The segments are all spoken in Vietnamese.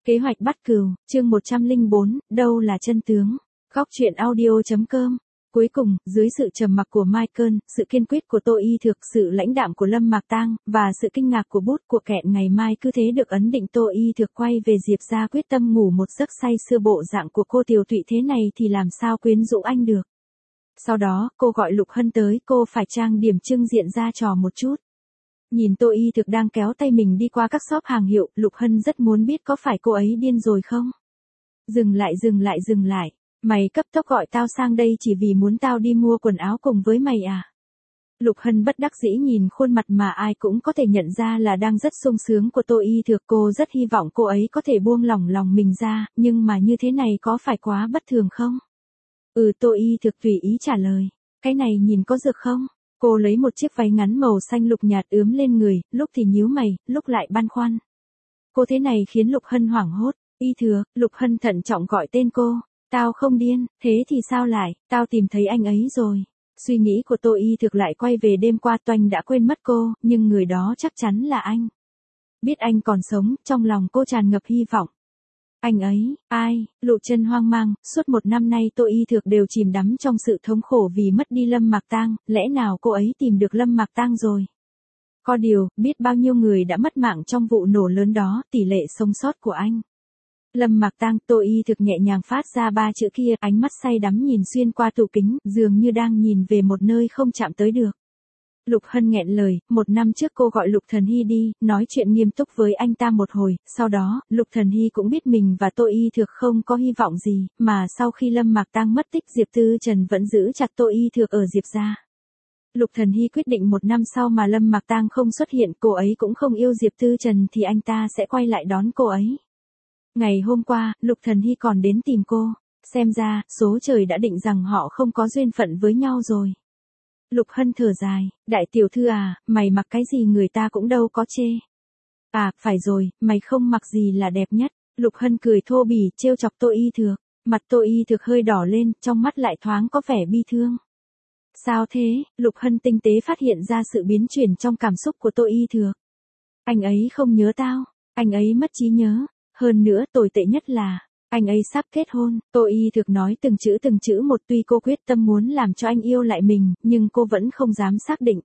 Kế hoạch bắt cừu, chương 104, đâu là chân tướng. Góc truyện audio.com. Cuối cùng, dưới sự trầm mặc của Michael, sự kiên quyết của Tô Y Thực, sự lãnh đạm của Lâm Mạc Tang, và sự kinh ngạc của bút của kẹn ngày mai cứ thế được ấn định, Tô Y Thực quay về Diệp ra quyết tâm ngủ một giấc say sưa. Bộ dạng của cô tiều tụy thế này thì làm sao quyến rũ anh được. Sau đó, cô gọi Lục Hân tới, cô phải trang điểm trưng diện ra trò một chút. Nhìn Tô Y Thực đang kéo tay mình đi qua các shop hàng hiệu, Lục Hân rất muốn biết có phải cô ấy điên rồi không? Dừng lại. Mày cấp tốc gọi tao sang đây chỉ vì muốn tao đi mua quần áo cùng với mày à? Lục Hân bất đắc dĩ nhìn khuôn mặt mà ai cũng có thể nhận ra là đang rất sung sướng của Tô Y Thực. Cô rất hy vọng cô ấy có thể buông lỏng lòng mình ra, nhưng mà như thế này có phải quá bất thường không? Tô Y Thực tùy ý trả lời. Cái này nhìn có dược không? Cô lấy một chiếc váy ngắn màu xanh lục nhạt ướm lên người, lúc thì nhíu mày, lúc lại băn khoăn. Cô thế này khiến Lục Hân hoảng hốt. Y Thừa, Lục Hân thận trọng gọi tên cô. Tao không điên, thế thì sao lại, tao tìm thấy anh ấy rồi. Suy nghĩ của Tô Y Thực lại quay về đêm qua Toanh đã quên mất cô, nhưng người đó chắc chắn là anh. Biết anh còn sống, trong lòng cô tràn ngập hy vọng. Anh ấy, ai? Lộ Chân hoang mang, suốt một năm nay Tô Y Thực đều chìm đắm trong sự thống khổ vì mất đi Lâm Mạc Tang, lẽ nào cô ấy tìm được Lâm Mạc Tang rồi? Có điều, biết bao nhiêu người đã mất mạng trong vụ nổ lớn đó, tỷ lệ sống sót của anh. Lâm Mạc Tang, Tô Y Thực nhẹ nhàng phát ra ba chữ kia, ánh mắt say đắm nhìn xuyên qua tủ kính, dường như đang nhìn về một nơi không chạm tới được. Lục Hân nghẹn lời, một năm trước cô gọi Lục Thần Hy đi, nói chuyện nghiêm túc với anh ta một hồi, sau đó, Lục Thần Hy cũng biết mình và Tô Y Thực không có hy vọng gì, mà sau khi Lâm Mạc Tang mất tích Diệp Tư Trần vẫn giữ chặt Tô Y Thực ở Diệp gia. Lục Thần Hy quyết định một năm sau mà Lâm Mạc Tang không xuất hiện, cô ấy cũng không yêu Diệp Tư Trần thì anh ta sẽ quay lại đón cô ấy. Ngày hôm qua, Lục Thần Hy còn đến tìm cô, xem ra, số trời đã định rằng họ không có duyên phận với nhau rồi. Lục Hân thở dài, đại tiểu thư à, mày mặc cái gì người ta cũng đâu có chê. À, phải rồi, mày không mặc gì là đẹp nhất. Lục Hân cười thô bỉ, trêu chọc Tô Y Thực. Mặt Tô Y Thực hơi đỏ lên, trong mắt lại thoáng có vẻ bi thương. Sao thế? Lục Hân tinh tế phát hiện ra sự biến chuyển trong cảm xúc của Tô Y Thực. Anh ấy không nhớ tao, anh ấy mất trí nhớ. Hơn nữa, tồi tệ nhất là, anh ấy sắp kết hôn. Tô Y Thực nói từng chữ một, tuy cô quyết tâm muốn làm cho anh yêu lại mình, nhưng cô vẫn không dám xác định.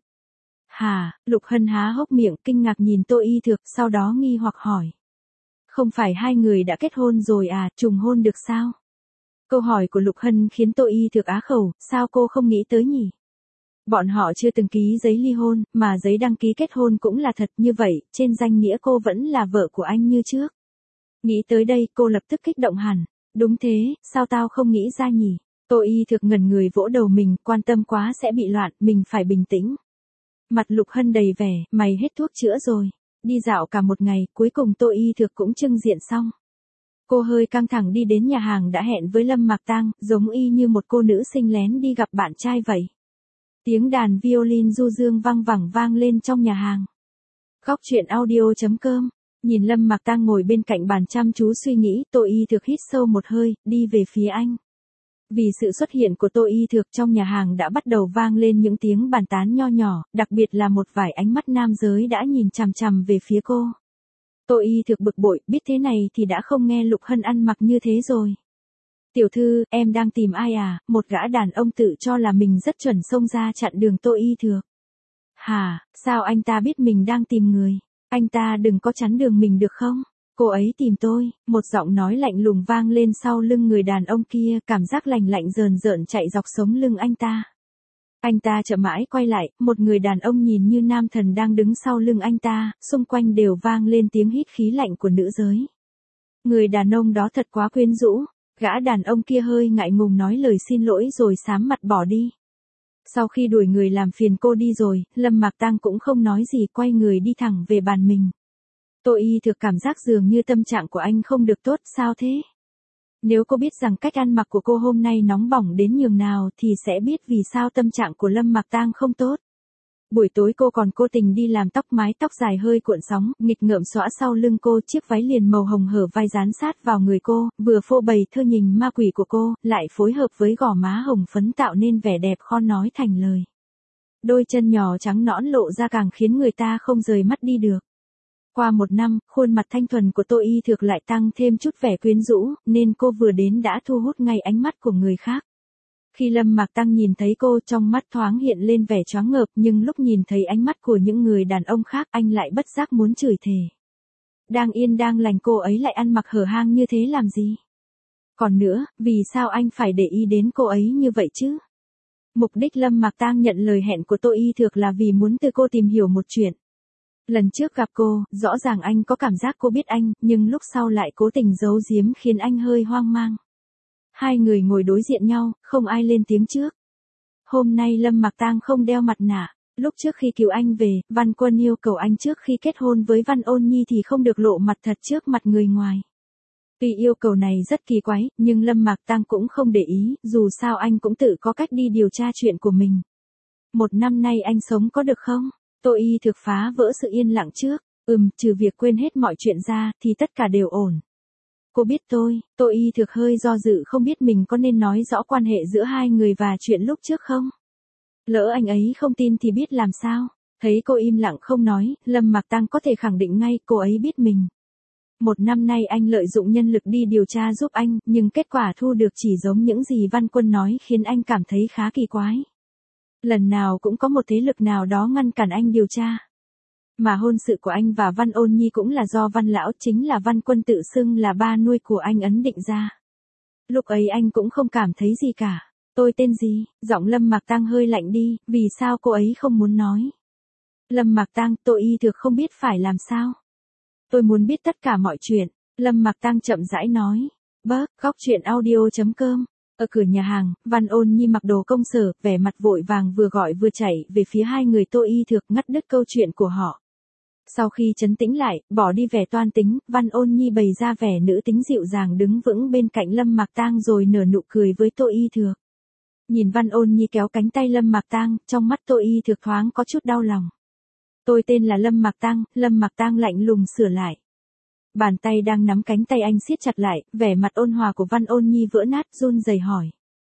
Hả? Lục Hân há hốc miệng, kinh ngạc nhìn Tô Y Thực, sau đó nghi hoặc hỏi. Không phải hai người đã kết hôn rồi à, trùng hôn được sao? Câu hỏi của Lục Hân khiến Tô Y Thực á khẩu, sao cô không nghĩ tới nhỉ? Bọn họ chưa từng ký giấy ly hôn, mà giấy đăng ký kết hôn cũng là thật, như vậy, trên danh nghĩa cô vẫn là vợ của anh như trước. Nghĩ tới đây, cô lập tức kích động hẳn. Đúng thế, sao tao không nghĩ ra nhỉ? Tô Y Thực ngẩn người vỗ đầu mình, quan tâm quá sẽ bị loạn, mình phải bình tĩnh. Mặt Lục Hân đầy vẻ, mày hết thuốc chữa rồi. Đi dạo cả một ngày, cuối cùng Tô Y Thực cũng trưng diện xong. Cô hơi căng thẳng đi đến nhà hàng đã hẹn với Lâm Mạc Tang, giống y như một cô nữ sinh lén đi gặp bạn trai vậy. Tiếng đàn violin du dương vang lên trong nhà hàng. Góc truyện audio.com. Nhìn Lâm Mạc Tang ngồi bên cạnh bàn chăm chú suy nghĩ, Tô Y Thực hít sâu một hơi, đi về phía anh. Vì sự xuất hiện của Tô Y Thực trong nhà hàng đã bắt đầu vang lên những tiếng bàn tán nho nhỏ, đặc biệt là một vài ánh mắt nam giới đã nhìn chằm chằm về phía cô. Tô Y Thực bực bội, biết thế này thì đã không nghe Lục Hân ăn mặc như thế rồi. Tiểu thư, em đang tìm ai à? Một gã đàn ông tự cho là mình rất chuẩn xông ra chặn đường Tô Y Thực. Hả, sao anh ta biết mình đang tìm người? Anh ta đừng có chắn đường mình được không? Cô ấy tìm tôi, một giọng nói lạnh lùng vang lên sau lưng người đàn ông kia, cảm giác lạnh lạnh rờn rợn chạy dọc sống lưng anh ta. Anh ta chậm mãi quay lại, một người đàn ông nhìn như nam thần đang đứng sau lưng anh ta, xung quanh đều vang lên tiếng hít khí lạnh của nữ giới. Người đàn ông đó thật quá quyến rũ, gã đàn ông kia hơi ngại ngùng nói lời xin lỗi rồi sám mặt bỏ đi. Sau khi đuổi người làm phiền cô đi rồi, Lâm Mạc Tang cũng không nói gì, quay người đi thẳng về bàn mình. Tô Y Thực cảm giác dường như tâm trạng của anh không được tốt, sao thế? Nếu cô biết rằng cách ăn mặc của cô hôm nay nóng bỏng đến nhường nào thì sẽ biết vì sao tâm trạng của Lâm Mạc Tang không tốt. Buổi tối cô còn cố tình đi làm tóc, mái tóc dài hơi cuộn sóng, nghịch ngợm xõa sau lưng cô, chiếc váy liền màu hồng hở vai dán sát vào người cô, vừa phô bày thơ nhìn ma quỷ của cô, lại phối hợp với gò má hồng phấn tạo nên vẻ đẹp khó nói thành lời. Đôi chân nhỏ trắng nõn lộ ra càng khiến người ta không rời mắt đi được. Qua một năm, khuôn mặt thanh thuần của Tô Y Thược lại tăng thêm chút vẻ quyến rũ, nên cô vừa đến đã thu hút ngay ánh mắt của người khác. Khi Lâm Mạc Tăng nhìn thấy cô, trong mắt thoáng hiện lên vẻ choáng ngợp, nhưng lúc nhìn thấy ánh mắt của những người đàn ông khác, anh lại bất giác muốn chửi thề. Đang yên đang lành cô ấy lại ăn mặc hở hang như thế làm gì? Còn nữa, vì sao anh phải để ý đến cô ấy như vậy chứ? Mục đích Lâm Mạc Tăng nhận lời hẹn của Tô Y Thược là vì muốn từ cô tìm hiểu một chuyện. Lần trước gặp cô, rõ ràng anh có cảm giác cô biết anh, nhưng lúc sau lại cố tình giấu giếm khiến anh hơi hoang mang. Hai người ngồi đối diện nhau, không ai lên tiếng trước. Hôm nay Lâm Mạc Tăng không đeo mặt nạ. Lúc trước khi cứu anh về, Văn Quân yêu cầu anh trước khi kết hôn với Văn Ôn Nhi thì không được lộ mặt thật trước mặt người ngoài. Tuy yêu cầu này rất kỳ quái, nhưng Lâm Mạc Tăng cũng không để ý, dù sao anh cũng tự có cách đi điều tra chuyện của mình. Một năm nay anh sống có được không? Tô Y Thược phá vỡ sự yên lặng trước. Trừ việc quên hết mọi chuyện ra, thì tất cả đều ổn. Cô biết tôi, Tô Y Thược hơi do dự không biết mình có nên nói rõ quan hệ giữa hai người và chuyện lúc trước không? Lỡ anh ấy không tin thì biết làm sao? Thấy cô im lặng không nói, Lâm Mạc Tăng có thể khẳng định ngay cô ấy biết mình. Một năm nay anh lợi dụng nhân lực đi điều tra giúp anh, nhưng kết quả thu được chỉ giống những gì Văn Quân nói khiến anh cảm thấy khá kỳ quái. Lần nào cũng có một thế lực nào đó ngăn cản anh điều tra. Mà hôn sự của anh và Văn Ôn Nhi cũng là do Văn Lão, chính là Văn Quân tự xưng là ba nuôi của anh ấn định ra. Lúc ấy anh cũng không cảm thấy gì cả. Tôi tên gì? Giọng Lâm Mạc Tăng hơi lạnh đi, vì sao cô ấy không muốn nói? Lâm Mạc Tăng, Tô Y Thược không biết phải làm sao. Tôi muốn biết tất cả mọi chuyện. Lâm Mạc Tăng chậm rãi nói. Góc truyện audio.com. Ở cửa nhà hàng, Văn Ôn Nhi mặc đồ công sở, vẻ mặt vội vàng vừa gọi vừa chạy về phía hai người Tô Y Thược, ngắt đứt câu chuyện của họ. Sau khi trấn tĩnh lại, bỏ đi vẻ toan tính, Văn Ôn Nhi bày ra vẻ nữ tính dịu dàng đứng vững bên cạnh Lâm Mạc Tăng rồi nở nụ cười với Tô Y Thược. Nhìn Văn Ôn Nhi kéo cánh tay Lâm Mạc Tăng, trong mắt Tô Y Thược thoáng có chút đau lòng. Tôi tên là Lâm Mạc Tăng lạnh lùng sửa lại. Bàn tay đang nắm cánh tay anh siết chặt lại, vẻ mặt ôn hòa của Văn Ôn Nhi vỡ nát, run rẩy hỏi.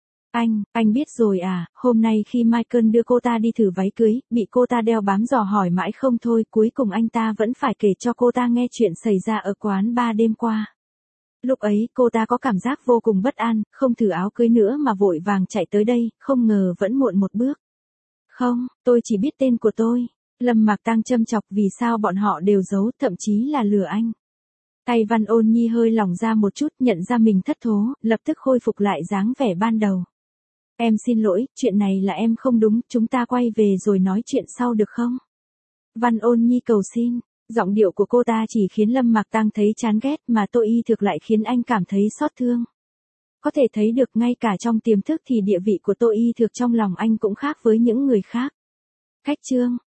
Anh biết rồi à, hôm nay khi Michael đưa cô ta đi thử váy cưới, bị cô ta đeo bám dò hỏi mãi không thôi, cuối cùng anh ta vẫn phải kể cho cô ta nghe chuyện xảy ra ở quán bar đêm qua. Lúc ấy, cô ta có cảm giác vô cùng bất an, không thử áo cưới nữa mà vội vàng chạy tới đây, không ngờ vẫn muộn một bước. Không, tôi chỉ biết tên của tôi. Lâm Mạc Tăng châm chọc vì sao bọn họ đều giấu, thậm chí là lừa anh. Tay Văn Ôn Nhi hơi lỏng ra một chút, nhận ra mình thất thố, lập tức khôi phục lại dáng vẻ ban đầu. Em xin lỗi, chuyện này là em không đúng, chúng ta quay về rồi nói chuyện sau được không? Văn Ôn Nhi cầu xin, giọng điệu của cô ta chỉ khiến Lâm Mạc Tăng thấy chán ghét mà Tô Y Thược lại khiến anh cảm thấy xót thương. Có thể thấy được ngay cả trong tiềm thức thì địa vị của Tô Y Thược trong lòng anh cũng khác với những người khác. Khách trương,